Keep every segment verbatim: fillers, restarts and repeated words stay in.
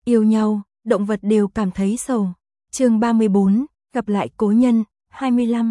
Yêu nhau, động vật đều cảm thấy sầu. Chương ba mươi bốn, gặp lại cố nhân, hai mươi lăm.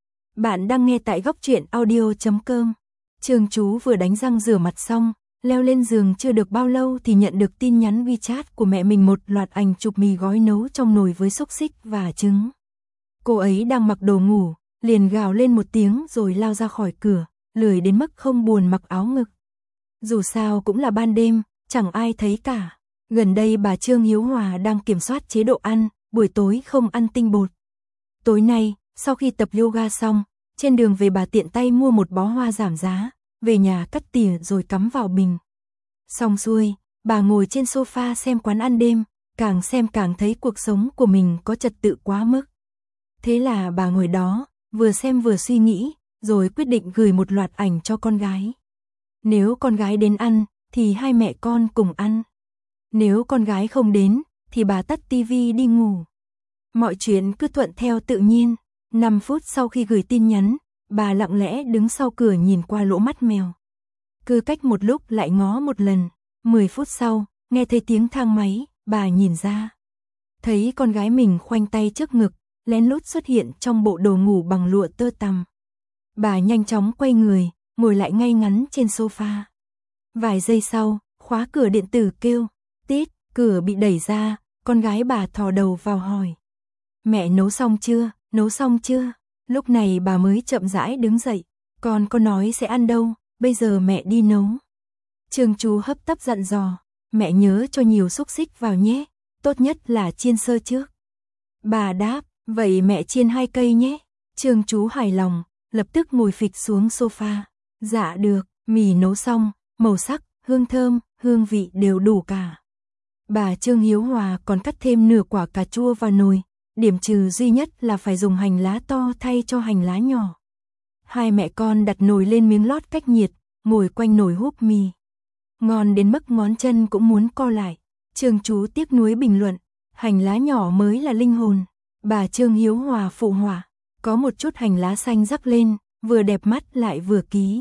Bạn đang nghe tại góc truyện audio chấm com. Trương Chú vừa đánh răng rửa mặt xong, leo lên giường chưa được bao lâu thì nhận được tin nhắn WeChat của mẹ mình, một loạt ảnh chụp mì gói nấu trong nồi với xúc xích và trứng. Cô ấy đang mặc đồ ngủ, liền gào lên một tiếng rồi lao ra khỏi cửa, lười đến mức không buồn mặc áo ngực. Dù sao cũng là ban đêm, chẳng ai thấy cả. Gần đây bà Trương Hiếu Hòa đang kiểm soát chế độ ăn, buổi tối không ăn tinh bột. Tối nay, sau khi tập yoga xong, trên đường về bà tiện tay mua một bó hoa giảm giá, về nhà cắt tỉa rồi cắm vào bình. Xong xuôi, bà ngồi trên sofa xem quán ăn đêm, càng xem càng thấy cuộc sống của mình có trật tự quá mức. Thế là bà ngồi đó, vừa xem vừa suy nghĩ, rồi quyết định gửi một loạt ảnh cho con gái. Nếu con gái đến ăn, thì hai mẹ con cùng ăn. Nếu con gái không đến, thì bà tắt tivi đi ngủ. Mọi chuyện cứ thuận theo tự nhiên. năm phút sau khi gửi tin nhắn, bà lặng lẽ đứng sau cửa nhìn qua lỗ mắt mèo. Cứ cách một lúc lại ngó một lần. mười phút sau, nghe thấy tiếng thang máy, bà nhìn ra. Thấy con gái mình khoanh tay trước ngực, lén lút xuất hiện trong bộ đồ ngủ bằng lụa tơ tằm. Bà nhanh chóng quay người, ngồi lại ngay ngắn trên sofa. Vài giây sau, khóa cửa điện tử kêu, tít, cửa bị đẩy ra, con gái bà thò đầu vào hỏi. Mẹ nấu xong chưa, nấu xong chưa? Lúc này bà mới chậm rãi đứng dậy, con có nói sẽ ăn đâu, bây giờ mẹ đi nấu. Trương Chú hấp tấp dặn dò, mẹ nhớ cho nhiều xúc xích vào nhé, tốt nhất là chiên sơ trước. Bà đáp, vậy mẹ chiên hai cây nhé. Trương Chú hài lòng, lập tức ngồi phịch xuống sofa. Dạ được, mì nấu xong, màu sắc, hương thơm, hương vị đều đủ cả. Bà Trương Hiếu Hòa còn cắt thêm nửa quả cà chua vào nồi, điểm trừ duy nhất là phải dùng hành lá to thay cho hành lá nhỏ. Hai mẹ con đặt nồi lên miếng lót cách nhiệt, ngồi quanh nồi húp mì. Ngon đến mức ngón chân cũng muốn co lại. Trương Chú tiếc nuối bình luận, hành lá nhỏ mới là linh hồn. Bà Trương Hiếu Hòa phụ họa, có một chút hành lá xanh rắc lên, vừa đẹp mắt lại vừa ký.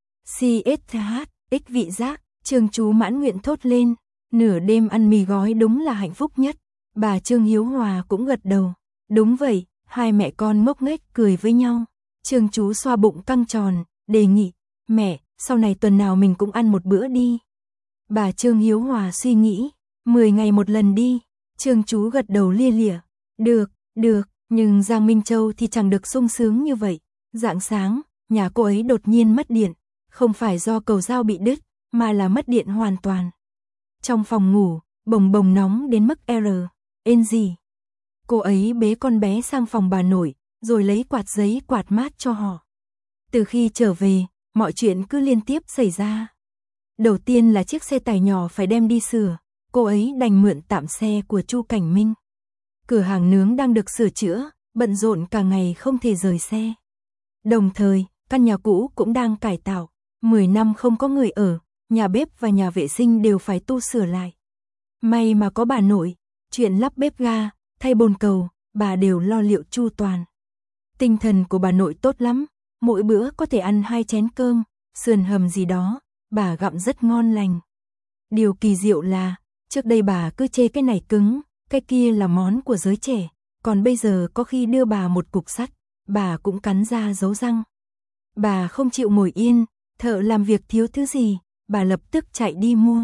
xê ét hát, ích vị giác, Trương Chú mãn nguyện thốt lên, nửa đêm ăn mì gói đúng là hạnh phúc nhất. Bà Trương Hiếu Hòa cũng gật đầu. Đúng vậy, hai mẹ con ngốc nghếch cười với nhau. Trương Chú xoa bụng căng tròn, đề nghị, mẹ, sau này tuần nào mình cũng ăn một bữa đi. Bà Trương Hiếu Hòa suy nghĩ, mười ngày một lần đi. Trương Chú gật đầu lia lịa, được, được, nhưng Giang Minh Châu thì chẳng được sung sướng như vậy. Rạng sáng, nhà cô ấy đột nhiên mất điện, không phải do cầu dao bị đứt, mà là mất điện hoàn toàn. Trong phòng ngủ, bồng bồng nóng đến mức R, N gì. Cô ấy bế con bé sang phòng bà nội, rồi lấy quạt giấy quạt mát cho họ. Từ khi trở về, mọi chuyện cứ liên tiếp xảy ra. Đầu tiên là chiếc xe tải nhỏ phải đem đi sửa, cô ấy đành mượn tạm xe của Chu Cảnh Minh. Cửa hàng nướng đang được sửa chữa, bận rộn cả ngày không thể rời xe. Đồng thời, căn nhà cũ cũng đang cải tạo, mười năm không có người ở, nhà bếp và nhà vệ sinh đều phải tu sửa lại. May mà có bà nội, chuyện lắp bếp ga, thay bồn cầu, bà đều lo liệu chu toàn. Tinh thần của bà nội tốt lắm, mỗi bữa có thể ăn hai chén cơm, sườn hầm gì đó, bà gặm rất ngon lành. Điều kỳ diệu là, trước đây bà cứ chê cái này cứng, cái kia là món của giới trẻ, còn bây giờ có khi đưa bà một cục sắt, bà cũng cắn ra dấu răng. Bà không chịu ngồi yên, thợ làm việc thiếu thứ gì, bà lập tức chạy đi mua.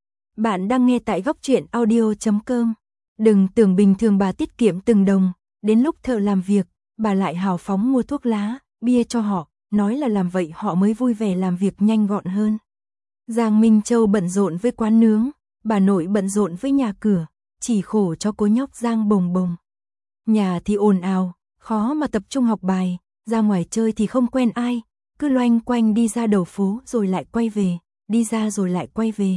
Bạn đang nghe tại góc truyện audio chấm com. Đừng tưởng bình thường bà tiết kiệm từng đồng, đến lúc thợ làm việc, bà lại hào phóng mua thuốc lá, bia cho họ, nói là làm vậy họ mới vui vẻ làm việc nhanh gọn hơn. Giang Minh Châu bận rộn với quán nướng, bà nội bận rộn với nhà cửa, chỉ khổ cho cô nhóc Giang Bồng Bồng. Nhà thì ồn ào, khó mà tập trung học bài, ra ngoài chơi thì không quen ai, cứ loanh quanh đi ra đầu phố rồi lại quay về, đi ra rồi lại quay về.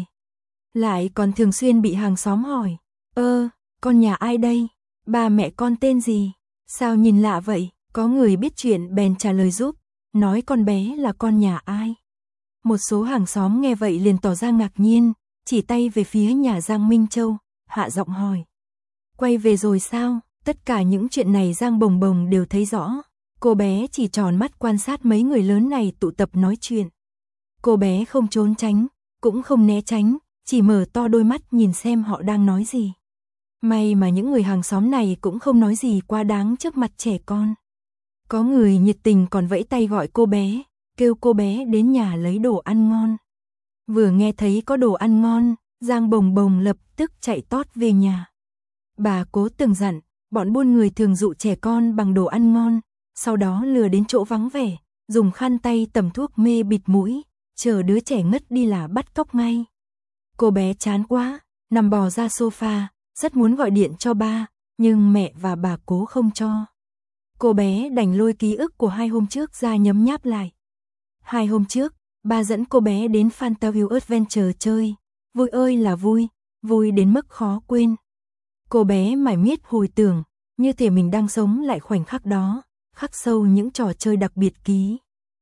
Lại còn thường xuyên bị hàng xóm hỏi, ơ, con nhà ai đây? Ba mẹ con tên gì? Sao nhìn lạ vậy? Có người biết chuyện bèn trả lời giúp, nói con bé là con nhà ai. Một số hàng xóm nghe vậy liền tỏ ra ngạc nhiên, chỉ tay về phía nhà Giang Minh Châu, hạ giọng hỏi. Quay về rồi sao? Tất cả những chuyện này Giang Bồng Bồng đều thấy rõ. Cô bé chỉ tròn mắt quan sát mấy người lớn này tụ tập nói chuyện. Cô bé không trốn tránh, cũng không né tránh, chỉ mở to đôi mắt nhìn xem họ đang nói gì. May mà những người hàng xóm này cũng không nói gì quá đáng trước mặt trẻ con. Có người nhiệt tình còn vẫy tay gọi cô bé, kêu cô bé đến nhà lấy đồ ăn ngon. Vừa nghe thấy có đồ ăn ngon, Giang Bồng Bồng lập tức chạy tót về nhà. Bà Cố từng dặn, bọn buôn người thường dụ trẻ con bằng đồ ăn ngon, sau đó lừa đến chỗ vắng vẻ, dùng khăn tay tẩm thuốc mê bịt mũi, chờ đứa trẻ ngất đi là bắt cóc ngay. Cô bé chán quá, nằm bò ra sofa, rất muốn gọi điện cho ba, nhưng mẹ và bà Cố không cho. Cô bé đành lôi ký ức của hai hôm trước ra nhấm nháp lại. Hai hôm trước, ba dẫn cô bé đến Fantasy Adventure chơi, vui ơi là vui, vui đến mức khó quên. Cô bé mải miết hồi tưởng, như thể mình đang sống lại khoảnh khắc đó, khắc sâu những trò chơi đặc biệt ký.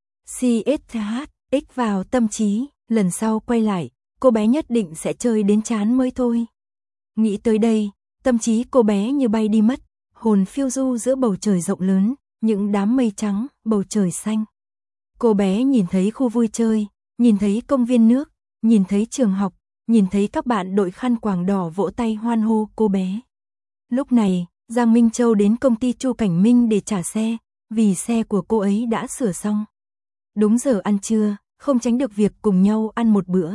xê ét hát ích vào tâm trí, lần sau quay lại, cô bé nhất định sẽ chơi đến chán mới thôi. Nghĩ tới đây, tâm trí cô bé như bay đi mất, hồn phiêu du giữa bầu trời rộng lớn, những đám mây trắng, bầu trời xanh. Cô bé nhìn thấy khu vui chơi, nhìn thấy công viên nước, nhìn thấy trường học, nhìn thấy các bạn đội khăn quàng đỏ vỗ tay hoan hô cô bé. Lúc này, Giang Minh Châu đến công ty Chu Cảnh Minh để trả xe, vì xe của cô ấy đã sửa xong. Đúng giờ ăn trưa, không tránh được việc cùng nhau ăn một bữa.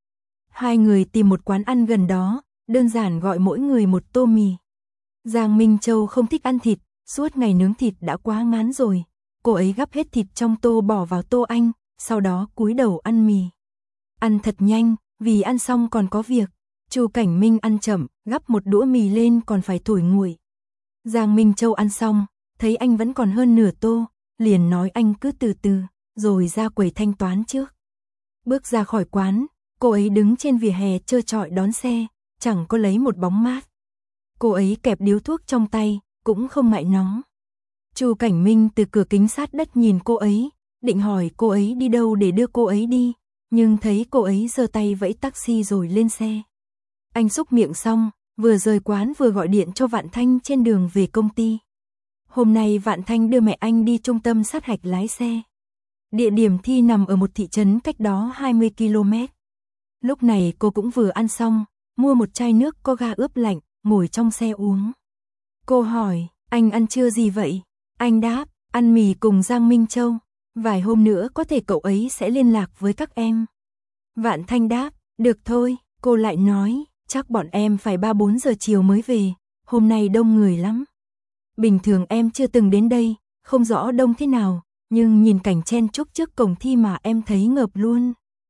Hai người tìm một quán ăn gần đó, đơn giản gọi mỗi người một tô mì. Giang Minh Châu không thích ăn thịt, suốt ngày nướng thịt đã quá ngán rồi. Cô ấy gắp hết thịt trong tô bỏ vào tô anh, sau đó cúi đầu ăn mì. Ăn thật nhanh, vì ăn xong còn có việc. Chu Cảnh Minh ăn chậm, gắp một đũa mì lên còn phải thổi nguội. Giang Minh Châu ăn xong, thấy anh vẫn còn hơn nửa tô, liền nói anh cứ từ từ, rồi ra quầy thanh toán trước. Bước ra khỏi quán, cô ấy đứng trên vỉa hè trơ trọi đón xe, chẳng có lấy một bóng mát. Cô ấy kẹp điếu thuốc trong tay, cũng không ngại nóng. Chu Cảnh Minh từ cửa kính sát đất nhìn cô ấy, định hỏi cô ấy đi đâu để đưa cô ấy đi, nhưng thấy cô ấy giơ tay vẫy taxi rồi lên xe. Anh xúc miệng xong, vừa rời quán vừa gọi điện cho Vạn Thanh trên đường về công ty. Hôm nay Vạn Thanh đưa mẹ anh đi trung tâm sát hạch lái xe. Địa điểm thi nằm ở một thị trấn cách đó hai mươi ki lô mét. Lúc này cô cũng vừa ăn xong, mua một chai nước có ga ướp lạnh, ngồi trong xe uống. Cô hỏi, anh ăn trưa gì vậy? Anh đáp, ăn mì cùng Giang Minh Châu. Vài hôm nữa có thể cậu ấy sẽ liên lạc với các em. Vạn Thanh đáp, được thôi. Cô lại nói, chắc bọn em phải ba bốn giờ chiều mới về, hôm nay đông người lắm. Bình thường em chưa từng đến đây, không rõ đông thế nào, nhưng nhìn cảnh chen chúc trước cổng thi mà em thấy ngợp luôn.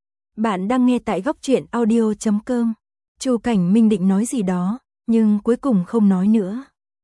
Bạn đang nghe tại góc truyện audio chấm com. Chu Cảnh Minh định nói gì đó, nhưng cuối cùng không nói nữa.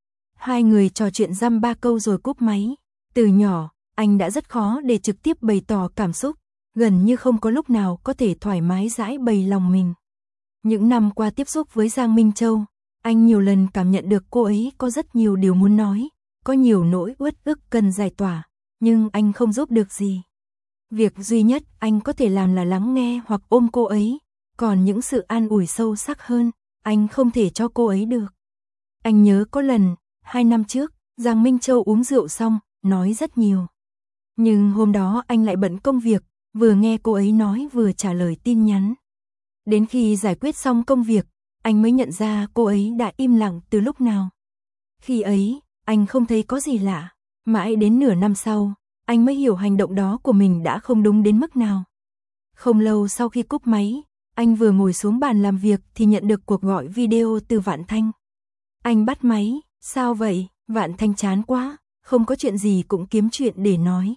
Hai người trò chuyện dăm ba câu rồi cúp máy. Từ nhỏ, anh đã rất khó để trực tiếp bày tỏ cảm xúc, gần như không có lúc nào có thể thoải mái giải bày lòng mình. Những năm qua tiếp xúc với Giang Minh Châu, anh nhiều lần cảm nhận được cô ấy có rất nhiều điều muốn nói, có nhiều nỗi uất ức cần giải tỏa, nhưng anh không giúp được gì. Việc duy nhất anh có thể làm là lắng nghe hoặc ôm cô ấy, còn những sự an ủi sâu sắc hơn, anh không thể cho cô ấy được. Anh nhớ có lần, hai năm trước, Giang Minh Châu uống rượu xong, nói rất nhiều. Nhưng hôm đó anh lại bận công việc, vừa nghe cô ấy nói vừa trả lời tin nhắn. Đến khi giải quyết xong công việc, anh mới nhận ra cô ấy đã im lặng từ lúc nào. Khi ấy, anh không thấy có gì lạ, mãi đến nửa năm sau, anh mới hiểu hành động đó của mình đã không đúng đến mức nào. Không lâu sau khi cúp máy, anh vừa ngồi xuống bàn làm việc thì nhận được cuộc gọi video từ Vạn Thanh. Anh bắt máy, sao vậy? Vạn Thanh chán quá, không có chuyện gì cũng kiếm chuyện để nói.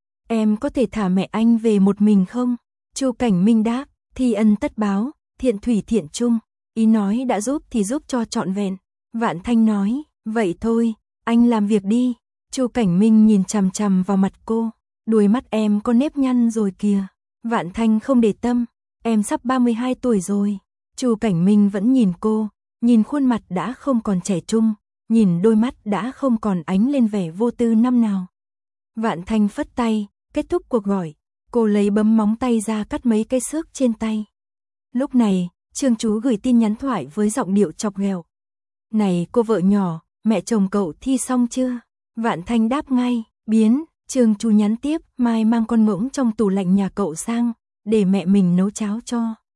Em có thể thả mẹ anh về một mình không? Chu Cảnh Minh đáp, thi ân tất báo, thiện thủy thiện chung, ý nói đã giúp thì giúp cho trọn vẹn. Vạn Thanh nói, vậy thôi, anh làm việc đi. Chu Cảnh Minh nhìn chằm chằm vào mặt cô, đuôi mắt em có nếp nhăn rồi kìa. Vạn Thanh không để tâm, em sắp ba mươi hai tuổi rồi. Chu Cảnh Minh vẫn nhìn cô, nhìn khuôn mặt đã không còn trẻ trung, nhìn đôi mắt đã không còn ánh lên vẻ vô tư năm nào. Vạn Thanh phất tay, kết thúc cuộc gọi, cô lấy bấm móng tay ra cắt mấy cái xước trên tay. Lúc này, Trương Chú gửi tin nhắn thoại với giọng điệu chọc ghẹo. Này cô vợ nhỏ, mẹ chồng cậu thi xong chưa? Vạn Thanh đáp ngay, biến. Trương Chú nhắn tiếp, mai mang con ngỗng trong tủ lạnh nhà cậu sang, để mẹ mình nấu cháo cho.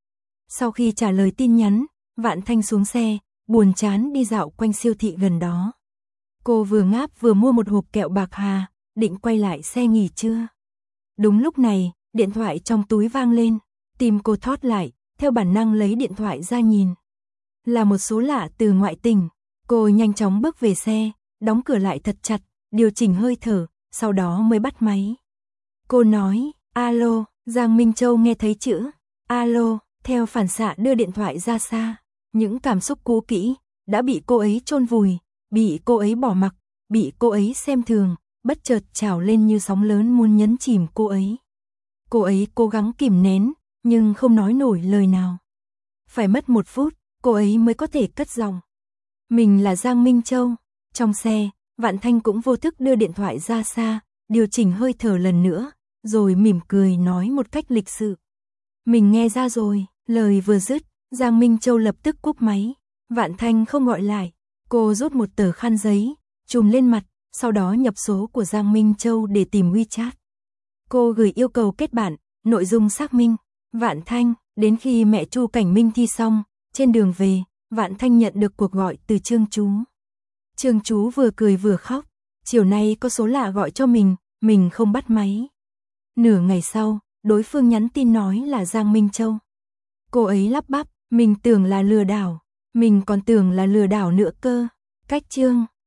Sau khi trả lời tin nhắn, Vạn Thanh xuống xe, buồn chán đi dạo quanh siêu thị gần đó. Cô vừa ngáp vừa mua một hộp kẹo bạc hà, định quay lại xe nghỉ trưa. Đúng lúc này, điện thoại trong túi vang lên, tim cô thót lại, theo bản năng lấy điện thoại ra nhìn. Là một số lạ từ ngoại tỉnh, cô nhanh chóng bước về xe, đóng cửa lại thật chặt, điều chỉnh hơi thở, sau đó mới bắt máy. Cô nói, alo, Giang Minh Châu nghe thấy chữ alo, theo phản xạ đưa điện thoại ra xa. Những cảm xúc cũ kỹ đã bị cô ấy chôn vùi, bị cô ấy bỏ mặc, bị cô ấy xem thường, bất chợt trào lên như sóng lớn muốn nhấn chìm cô ấy. Cô ấy cố gắng kìm nén, nhưng không nói nổi lời nào. Phải mất một phút, cô ấy mới có thể cất giọng. Mình là Giang Minh Châu. Trong xe, Vạn Thanh cũng vô thức đưa điện thoại ra xa, điều chỉnh hơi thở lần nữa, rồi mỉm cười nói một cách lịch sự. Mình nghe ra rồi, lời vừa dứt, Giang Minh Châu lập tức cúp máy. Vạn Thanh không gọi lại, cô rút một tờ khăn giấy, chùm lên mặt, sau đó nhập số của Giang Minh Châu để tìm WeChat. Cô gửi yêu cầu kết bạn, nội dung xác minh. Vạn Thanh, đến khi mẹ Chu Cảnh Minh thi xong, trên đường về, Vạn Thanh nhận được cuộc gọi từ Trương Chú. Trương Chú vừa cười vừa khóc, chiều nay có số lạ gọi cho mình, mình không bắt máy. Nửa ngày sau, đối phương nhắn tin nói là Giang Minh Châu. Cô ấy lắp bắp, mình tưởng là lừa đảo, mình còn tưởng là lừa đảo nữa cơ. Cách chương